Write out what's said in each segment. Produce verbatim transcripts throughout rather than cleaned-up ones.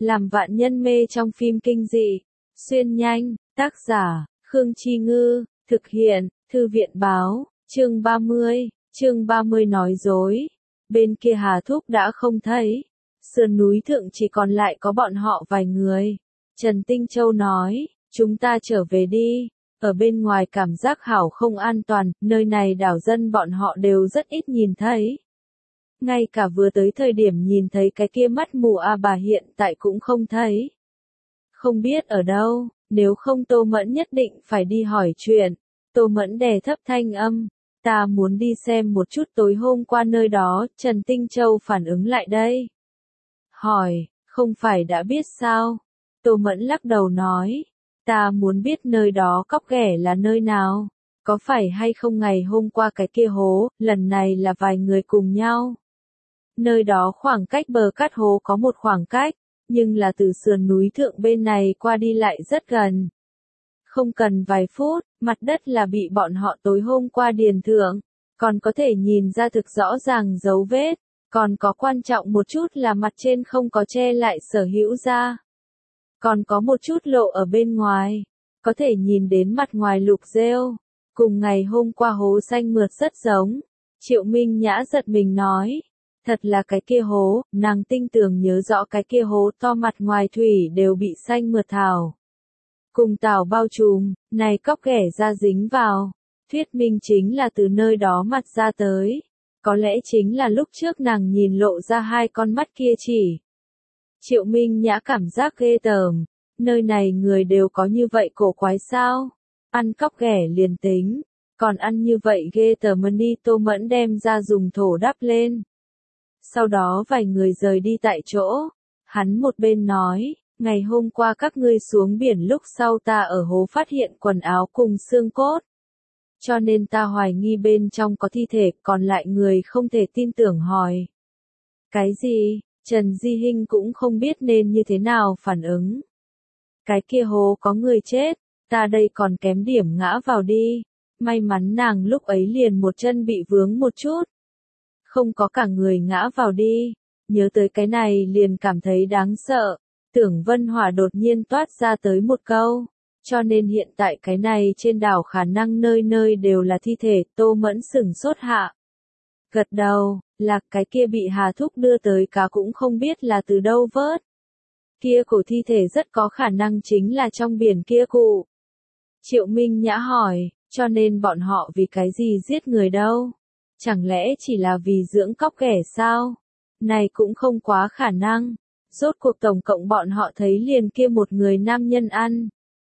làm vạn nhân mê trong phim kinh dị. Xuyên nhanh, tác giả, Khương Chi Ngư, thực hiện, Thư viện Báo, chương ba mươi, chương ba mươi nói dối. Bên kia Hà Thúc đã không thấy. Sườn núi thượng chỉ còn lại có bọn họ vài người. Trần Tinh Châu nói, chúng ta trở về đi. Ở bên ngoài cảm giác hảo không an toàn, nơi này đảo dân bọn họ đều rất ít nhìn thấy. Ngay cả vừa tới thời điểm nhìn thấy cái kia mắt mù a bà hiện tại cũng không thấy. Không biết ở đâu, nếu không Tô Mẫn nhất định phải đi hỏi chuyện. Tô Mẫn đè thấp thanh âm, ta muốn đi xem một chút tối hôm qua nơi đó. Trần Tinh Châu phản ứng lại đây. Hỏi, không phải đã biết sao? Tô Mẫn lắc đầu nói, ta muốn biết nơi đó cóc ghẻ là nơi nào. Có phải hay không ngày hôm qua cái kia hố, lần này là vài người cùng nhau. Nơi đó khoảng cách bờ cát hố có một khoảng cách, nhưng là từ sườn núi thượng bên này qua đi lại rất gần. Không cần vài phút, mặt đất là bị bọn họ tối hôm qua điền thượng, còn có thể nhìn ra thực rõ ràng dấu vết, còn có quan trọng một chút là mặt trên không có che lại sở hữu ra. Còn có một chút lộ ở bên ngoài, có thể nhìn đến mặt ngoài lục rêu, cùng ngày hôm qua hố xanh mượt rất giống. Triệu Minh Nhã giật mình nói, thật là cái kia hố, nàng tinh tường nhớ rõ cái kia hố to mặt ngoài thủy đều bị xanh mượt thảo. Cùng tảo bao trùm, này cóc ghẻ ra dính vào, thuyết minh chính là từ nơi đó mặt ra tới. Có lẽ chính là lúc trước nàng nhìn lộ ra hai con mắt kia chỉ. Triệu Minh Nhã cảm giác ghê tởm, nơi này người đều có như vậy cổ quái sao? Ăn cóc ghẻ liền tính, còn ăn như vậy ghê tởm đi. Tô Mẫn đem ra dùng thổ đắp lên. Sau đó vài người rời đi tại chỗ, hắn một bên nói, ngày hôm qua các ngươi xuống biển lúc sau ta ở hố phát hiện quần áo cùng xương cốt. Cho nên ta hoài nghi bên trong có thi thể, còn lại người không thể tin tưởng hỏi. Cái gì? Trần Di Hinh cũng không biết nên như thế nào phản ứng. Cái kia hố có người chết, ta đây còn kém điểm ngã vào đi. May mắn nàng lúc ấy liền một chân bị vướng một chút. Không có cả người ngã vào đi. Nhớ tới cái này liền cảm thấy đáng sợ. Tưởng Vân Hòa đột nhiên toát ra tới một câu. Cho nên hiện tại cái này trên đảo khả năng nơi nơi đều là thi thể. Tô Mẫn sửng sốt hạ. Gật đầu, là cái kia bị Hà Thúc đưa tới cá cũng không biết là từ đâu vớt. Kia cổ thi thể rất có khả năng chính là trong biển kia cụ. Triệu Minh Nhã hỏi, cho nên bọn họ vì cái gì giết người đâu? Chẳng lẽ chỉ là vì dưỡng cóc ghẻ sao? Này cũng không quá khả năng. Rốt cuộc tổng cộng bọn họ thấy liền kia một người nam nhân ăn.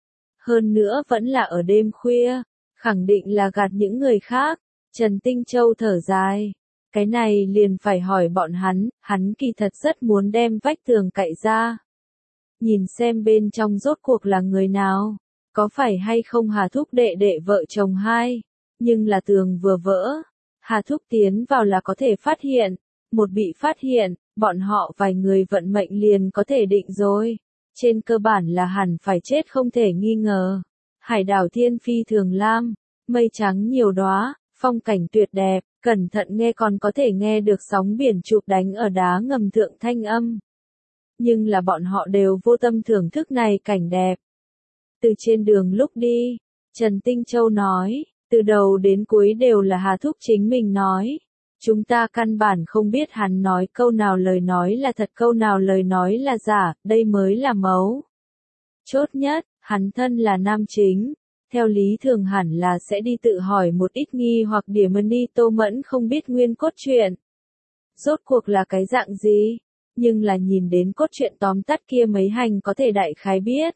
Hơn nữa vẫn là ở đêm khuya, khẳng định là gạt những người khác. Trần Tinh Châu thở dài. Cái này liền phải hỏi bọn hắn, hắn kỳ thật rất muốn đem vách tường cậy ra. Nhìn xem bên trong rốt cuộc là người nào, có phải hay không Hà Thúc đệ đệ vợ chồng hai, nhưng là tường vừa vỡ. Hà Thúc tiến vào là có thể phát hiện, một bị phát hiện, bọn họ vài người vận mệnh liền có thể định rồi. Trên cơ bản là hẳn phải chết không thể nghi ngờ. Hải đảo thiên phi thường lam, mây trắng nhiều đóa, phong cảnh tuyệt đẹp, cẩn thận nghe còn có thể nghe được sóng biển chụp đánh ở đá ngầm thượng thanh âm. Nhưng là bọn họ đều vô tâm thưởng thức này cảnh đẹp. Từ trên đường lúc đi, Trần Tinh Châu nói, từ đầu đến cuối đều là Hà Thúc chính mình nói. Chúng ta căn bản không biết hắn nói câu nào lời nói là thật, câu nào lời nói là giả, đây mới là mấu. Chốt nhất, hắn thân là nam chính. Theo lý thường hẳn là sẽ đi tự hỏi một ít nghi hoặc điểm đi. Tô Mẫn không biết nguyên cốt truyện. Rốt cuộc là cái dạng gì, nhưng là nhìn đến cốt truyện tóm tắt kia mấy hành có thể đại khái biết.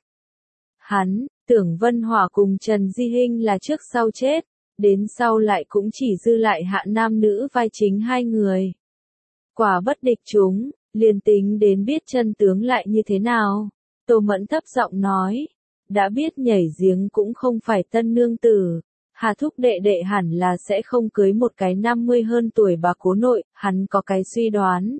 Hắn, Tưởng Vân Hòa cùng Trần Di Hinh là trước sau chết, đến sau lại cũng chỉ dư lại hạ nam nữ vai chính hai người. Quả bất địch chúng, liền tính đến biết chân tướng lại như thế nào. Tô Mẫn thấp giọng nói. Đã biết nhảy giếng cũng không phải tân nương tử. Hà Thúc đệ đệ hẳn là sẽ không cưới một cái năm mươi hơn tuổi bà cố nội, hắn có cái suy đoán.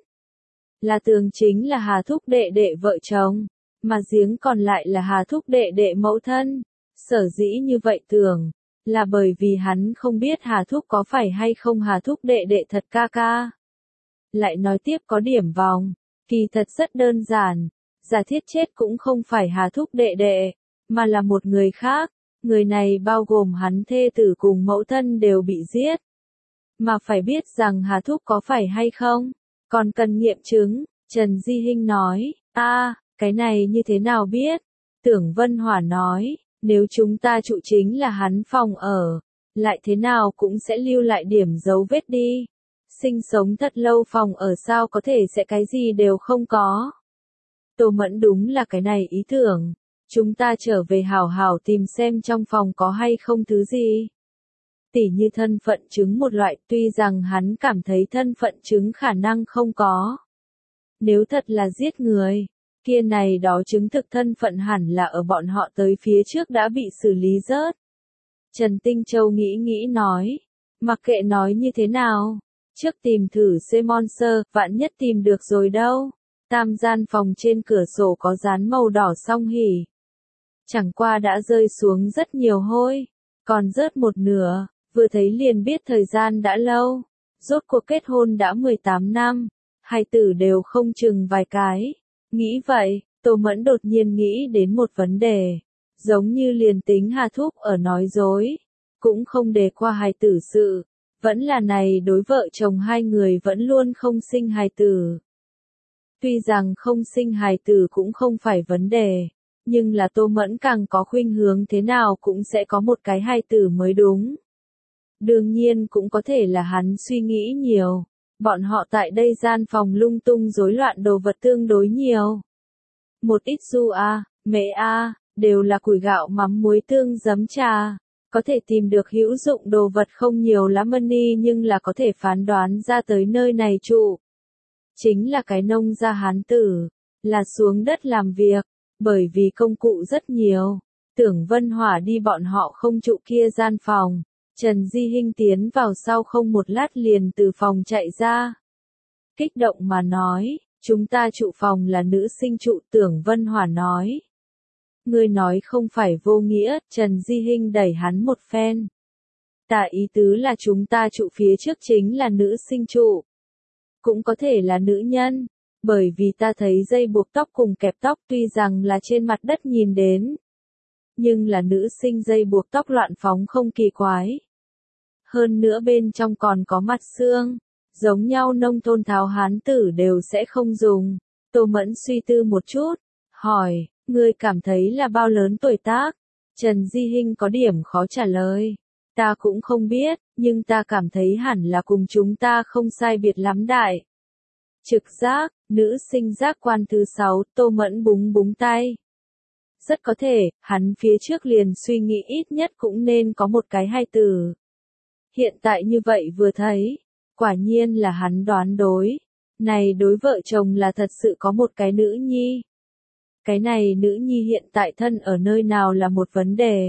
Là tường chính là Hà Thúc đệ đệ vợ chồng, mà giếng còn lại là Hà Thúc đệ đệ mẫu thân. Sở dĩ như vậy tưởng, là bởi vì hắn không biết Hà Thúc có phải hay không Hà Thúc đệ đệ thật ca ca. Lại nói tiếp có điểm vòng, kỳ thật rất đơn giản. giả thiết chết cũng không phải Hà Thúc đệ đệ, mà là một người khác, người này bao gồm hắn thê tử cùng mẫu thân đều bị giết. Mà phải biết rằng Hà Thúc có phải hay không, còn cần nghiệm chứng, Trần Di Hinh nói, a, cái này như thế nào biết? Tưởng Vân Hỏa nói, nếu chúng ta trụ chính là hắn phòng ở, lại thế nào cũng sẽ lưu lại điểm dấu vết đi. Sinh sống thật lâu phòng ở sao có thể sẽ cái gì đều không có. Tô Mẫn đúng là cái này ý tưởng. Chúng ta trở về hảo hảo tìm xem trong phòng có hay không thứ gì. Tỉ như thân phận chứng một loại, tuy rằng hắn cảm thấy thân phận chứng khả năng không có. Nếu thật là giết người, kia này đó chứng thực thân phận hẳn là ở bọn họ tới phía trước đã bị xử lý rớt. Trần Tinh Châu nghĩ nghĩ nói, mặc kệ nói như thế nào, trước tìm thử C-Monster, vạn nhất tìm được rồi đâu. Tam gian phòng trên cửa sổ có dán màu đỏ song hỉ. Chẳng qua đã rơi xuống rất nhiều hôi, còn rớt một nửa, vừa thấy liền biết thời gian đã lâu. Rốt cuộc kết hôn đã mười tám năm, hai tử đều không chừng vài cái. Nghĩ vậy, Tô Mẫn đột nhiên nghĩ đến một vấn đề. Giống như liền tính Hà Thúc ở nói dối, cũng không đề qua hài tử sự. Vẫn là này đối vợ chồng hai người vẫn luôn không sinh hài tử. Tuy rằng không sinh hài tử cũng không phải vấn đề, nhưng là Tô Mẫn càng có khuynh hướng thế nào cũng sẽ có một cái hài tử mới đúng. Đương nhiên cũng có thể là hắn suy nghĩ nhiều, bọn họ tại đây gian phòng lung tung rối loạn đồ vật tương đối nhiều. Một ít du a, mễ a, đều là củi gạo mắm muối tương giấm trà. Có thể tìm được hữu dụng đồ vật không nhiều lắm money nhưng là có thể phán đoán ra tới nơi này trụ. Chính là cái nông gia hán tử, là xuống đất làm việc, bởi vì công cụ rất nhiều. Tưởng Vân Hỏa đi bọn họ không trụ kia gian phòng, Trần Di Hinh tiến vào sau không một lát liền từ phòng chạy ra. Kích động mà nói, chúng ta trụ phòng là nữ sinh trụ. Tưởng Vân Hỏa nói. Ngươi nói không phải vô nghĩa, Trần Di Hinh đẩy hắn một phen. Tả ý tứ là chúng ta trụ phía trước chính là nữ sinh trụ. Cũng có thể là nữ nhân, bởi vì ta thấy dây buộc tóc cùng kẹp tóc tuy rằng là trên mặt đất nhìn đến. Nhưng là nữ sinh dây buộc tóc loạn phóng không kỳ quái. Hơn nữa bên trong còn có mặt xương, giống nhau nông thôn tháo hán tử đều sẽ không dùng. Tô Mẫn suy tư một chút, hỏi. Ngươi cảm thấy là bao lớn tuổi tác? Trần Di Hinh có điểm khó trả lời. Ta cũng không biết, nhưng ta cảm thấy hẳn là cùng chúng ta không sai biệt lắm đại. Trực giác, nữ sinh giác quan thứ sáu, Tô Mẫn búng búng tay. Rất có thể, hắn phía trước liền suy nghĩ ít nhất cũng nên có một cái hai từ. Hiện tại như vậy vừa thấy, quả nhiên là hắn đoán đối. Này đối vợ chồng là thật sự có một cái nữ nhi. Cái này nữ nhi hiện tại thân ở nơi nào là một vấn đề.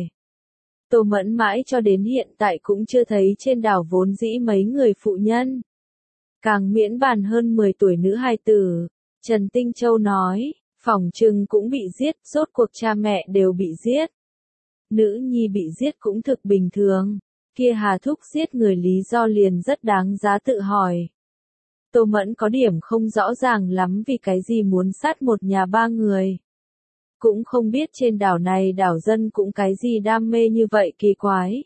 Tô Mẫn mãi cho đến hiện tại cũng chưa thấy trên đảo vốn dĩ mấy người phụ nhân. Càng miễn bàn hơn mười tuổi nữ hài tử. Trần Tinh Châu nói, phỏng chừng cũng bị giết, rốt cuộc cha mẹ đều bị giết. Nữ nhi bị giết cũng thực bình thường. Kia Hà Thúc giết người lý do liền rất đáng giá tự hỏi. Tô Mẫn có điểm không rõ ràng lắm vì cái gì muốn sát một nhà ba người. Cũng không biết trên đảo này đảo dân cũng cái gì đam mê như vậy kỳ quái.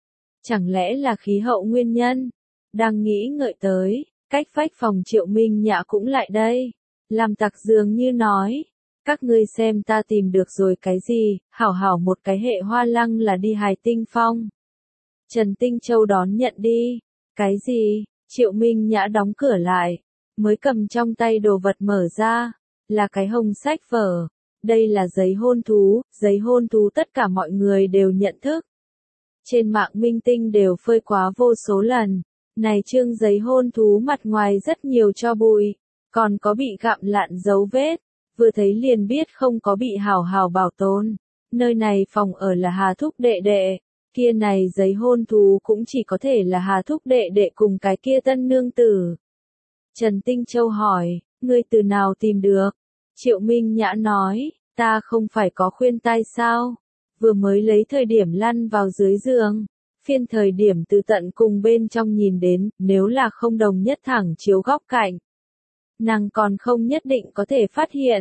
Chẳng lẽ là khí hậu nguyên nhân? Đang nghĩ ngợi tới, cách phách phòng Triệu Minh Nhã cũng lại đây. Làm tặc dường như nói, các ngươi xem ta tìm được rồi cái gì, hảo hảo một cái hệ hoa lăng là đi Hải Tinh Phong. Trần Tinh Châu đón nhận đi. Cái gì? Triệu Minh Nhã đóng cửa lại, mới cầm trong tay đồ vật mở ra, là cái hồng sách vở. Đây là giấy hôn thú, giấy hôn thú tất cả mọi người đều nhận thức. Trên mạng minh tinh đều phơi quá vô số lần. Này chương giấy hôn thú mặt ngoài rất nhiều cho bụi, còn có bị gặm lạn dấu vết, vừa thấy liền biết không có bị hảo hảo bảo tồn. Nơi này phòng ở là Hà Thúc đệ đệ, kia này giấy hôn thú cũng chỉ có thể là Hà Thúc đệ đệ cùng cái kia tân nương tử. Trần Tinh Châu hỏi, ngươi từ nào tìm được? Triệu Minh Nhã nói, ta không phải có khuyên tai sao? Vừa mới lấy thời điểm lăn vào dưới giường, phiên thời điểm từ tận cùng bên trong nhìn đến, nếu là không đồng nhất thẳng chiếu góc cạnh. Nàng còn không nhất định có thể phát hiện.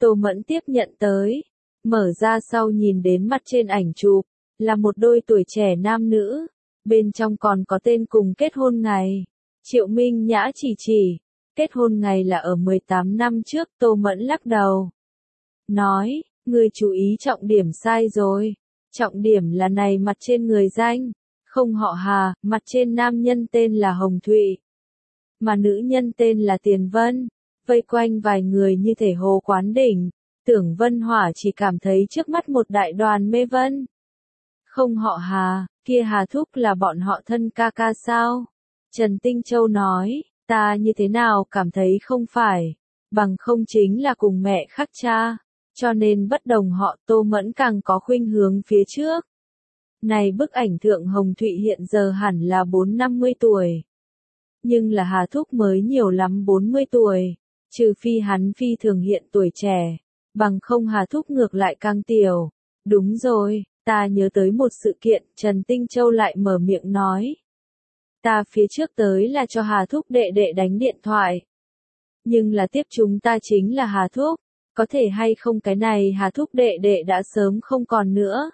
Tô Mẫn tiếp nhận tới, mở ra sau nhìn đến mặt trên ảnh chụp, là một đôi tuổi trẻ nam nữ, bên trong còn có tên cùng kết hôn ngày. Triệu Minh Nhã chỉ chỉ, kết hôn ngày là ở mười tám năm trước. Tô Mẫn lắc đầu, nói, người chú ý trọng điểm sai rồi, trọng điểm là này mặt trên người danh, không họ Hà, mặt trên nam nhân tên là Hồng Thụy, mà nữ nhân tên là Tiền Vân. Vây quanh vài người như thể hồ quán đỉnh, Tưởng Vân Hỏa chỉ cảm thấy trước mắt một đại đoàn mê vân. Không họ Hà, kia Hà Thúc là bọn họ thân ca ca sao? Trần Tinh Châu nói, ta như thế nào cảm thấy không phải, bằng không chính là cùng mẹ khác cha, cho nên bất đồng họ. Tô Mẫn càng có khuynh hướng phía trước. Này bức ảnh thượng Hồng Thụy hiện giờ hẳn là bốn năm mươi tuổi. Nhưng là Hà Thúc mới nhiều lắm bốn mươi tuổi, trừ phi hắn phi thường hiện tuổi trẻ, bằng không Hà Thúc ngược lại càng tiểu. Đúng rồi, ta nhớ tới một sự kiện. Trần Tinh Châu lại mở miệng nói. Ta phía trước tới là cho Hà Thúc đệ đệ đánh điện thoại. Nhưng là tiếp chúng ta chính là Hà Thúc, có thể hay không cái này Hà Thúc đệ đệ đã sớm không còn nữa.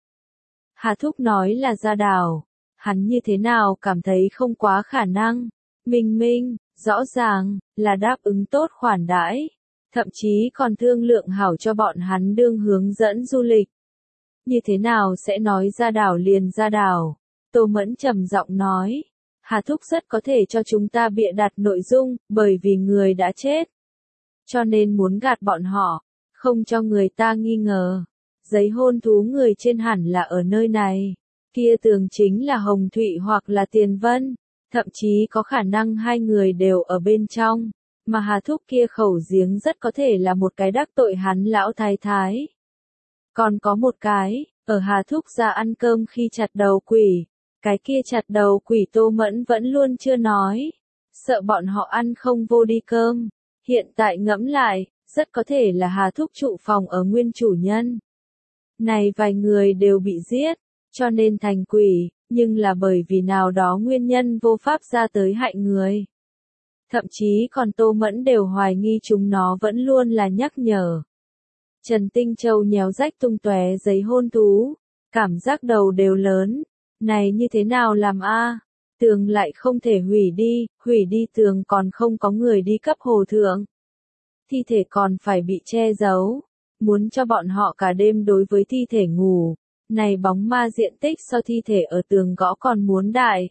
Hà Thúc nói là Gia Đào, hắn như thế nào cảm thấy không quá khả năng. Minh Minh, rõ ràng, là đáp ứng tốt khoản đãi, thậm chí còn thương lượng hảo cho bọn hắn đương hướng dẫn du lịch. Như thế nào sẽ nói Gia Đào liền Gia Đào? Tô Mẫn trầm giọng nói, Hà Thúc rất có thể cho chúng ta bịa đặt nội dung, bởi vì người đã chết. Cho nên muốn gạt bọn họ, không cho người ta nghi ngờ. Giấy hôn thú người trên hẳn là ở nơi này. Kia tường chính là Hồng Thụy hoặc là Tiền Vân. Thậm chí có khả năng hai người đều ở bên trong. Mà Hà Thúc kia khẩu giếng rất có thể là một cái đắc tội hắn lão thái thái. Còn có một cái, ở Hà Thúc ra ăn cơm khi chặt đầu quỷ. Cái kia chặt đầu quỷ Tô Mẫn vẫn luôn chưa nói. Sợ bọn họ ăn không vô đi cơm. Hiện tại ngẫm lại, rất có thể là Hà Thúc trụ phòng ở nguyên chủ nhân. Này vài người đều bị giết, cho nên thành quỷ, nhưng là bởi vì nào đó nguyên nhân vô pháp ra tới hại người. Thậm chí còn Tô Mẫn đều hoài nghi chúng nó vẫn luôn là nhắc nhở. Trần Tinh Châu nhéo rách tung tóe giấy hôn thú, cảm giác đầu đều lớn. Này như thế nào làm a? Tường lại không thể hủy đi, hủy đi tường còn không có người đi cấp hồ thượng. Thi thể còn phải bị che giấu, muốn cho bọn họ cả đêm đối với thi thể ngủ. Này bóng ma diện tích so thi thể ở tường gõ còn muốn đại.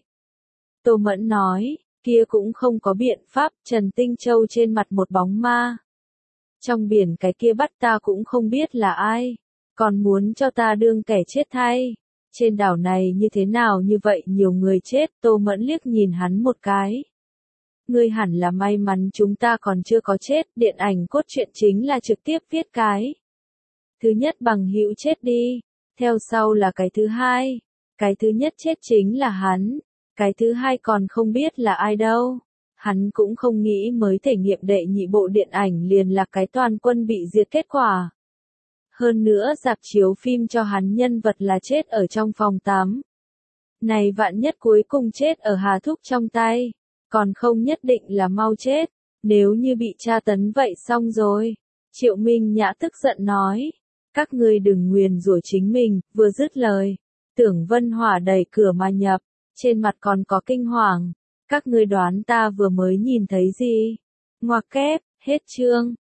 Tô Mẫn nói, kia cũng không có biện pháp. Trần Tinh Châu trên mặt một bóng ma. Trong biển cái kia bắt ta cũng không biết là ai, còn muốn cho ta đương kẻ chết thay. Trên đảo này như thế nào như vậy nhiều người chết. Tô Mẫn liếc nhìn hắn một cái. Ngươi hẳn là may mắn chúng ta còn chưa có chết. Điện ảnh cốt truyện chính là trực tiếp viết cái thứ nhất bằng hữu chết đi, theo sau là cái thứ hai. Cái thứ nhất chết chính là hắn, cái thứ hai còn không biết là ai đâu. Hắn cũng không nghĩ mới thể nghiệm đệ nhị bộ điện ảnh liền là cái toàn quân bị diệt kết quả. Hơn nữa rạp chiếu phim cho hắn nhân vật là chết ở trong phòng tắm. Này vạn nhất cuối cùng chết ở Hà Thúc trong tay, còn không nhất định là mau chết, nếu như bị tra tấn vậy xong rồi. Triệu Minh Nhã tức giận nói, các ngươi đừng nguyền rủa chính mình. Vừa dứt lời, Tưởng Vân Hỏa đẩy cửa mà nhập, trên mặt còn có kinh hoàng. Các ngươi đoán ta vừa mới nhìn thấy gì? Ngoặc kép, hết chương.